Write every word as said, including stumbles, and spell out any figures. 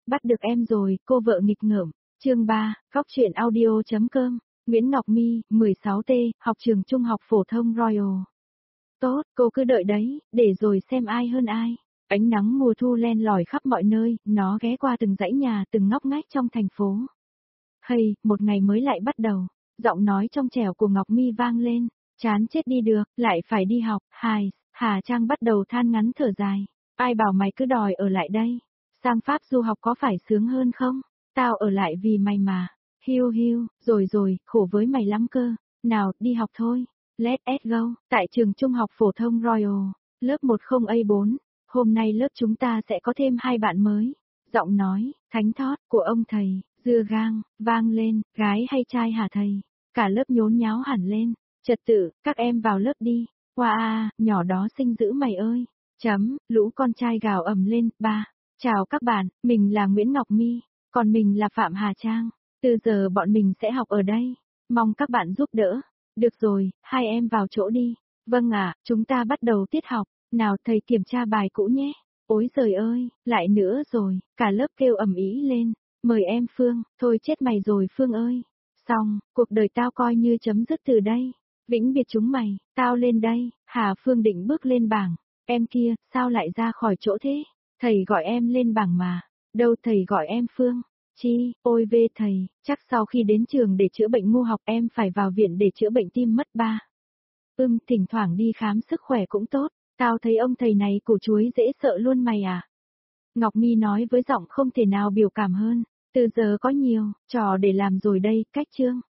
Bắt được em rồi, cô vợ nghịch ngợm. Chương ba, Góc truyện audio.com. Nguyễn Ngọc My, mười sáu T, học trường trung học phổ thông Royal. Tốt, cô cứ đợi đấy, để rồi xem ai hơn ai. Ánh nắng mùa thu len lỏi khắp mọi nơi, nó ghé qua từng dãy nhà, từng ngóc ngách trong thành phố. Hay, một ngày mới lại bắt đầu. Giọng nói trong trẻo của Ngọc My vang lên. Chán chết đi được, lại phải đi học. Hài, Hà Trang bắt đầu than ngắn thở dài. Ai bảo mày cứ đòi ở lại đây? Sang Pháp du học có phải sướng hơn không? Tao ở lại vì mày mà. Hiu hiu, rồi rồi, khổ với mày lắm cơ. Nào, đi học thôi. Let's go. Tại trường trung học phổ thông Royal, lớp một không A bốn. Hôm nay lớp chúng ta sẽ có thêm hai bạn mới. Giọng nói, thánh thót của ông thầy, dưa gang, vang lên, gái hay trai hả thầy? Cả lớp nhốn nháo hẳn lên. Trật tự, các em vào lớp đi. Wow, nhỏ đó xinh dữ mày ơi. Chấm, lũ con trai gào ầm lên. Ba. Chào các bạn, mình là Nguyễn Ngọc My, còn mình là Phạm Hà Trang. Từ giờ bọn mình sẽ học ở đây. Mong các bạn giúp đỡ. Được rồi, hai em vào chỗ đi. Vâng ạ, chúng ta bắt đầu tiết học. Nào thầy kiểm tra bài cũ nhé. Ôi giời ơi, lại nữa rồi, cả lớp kêu ầm ĩ lên. Mời em Phương, thôi chết mày rồi Phương ơi. Xong, cuộc đời tao coi như chấm dứt từ đây. Vĩnh biệt chúng mày, tao lên đây. Hà Phương định bước lên bảng. Em kia, sao lại ra khỏi chỗ thế? Thầy gọi em lên bảng mà. Đâu thầy gọi em Phương? Chi, ôi về thầy, chắc sau khi đến trường để chữa bệnh ngu học em phải vào viện để chữa bệnh tim mất ba. Ừm, thỉnh thoảng đi khám sức khỏe cũng tốt. Tao thấy ông thầy này củ chuối dễ sợ luôn mày à. Ngọc My nói với giọng không thể nào biểu cảm hơn. Từ giờ có nhiều trò để làm rồi đây, cách chương.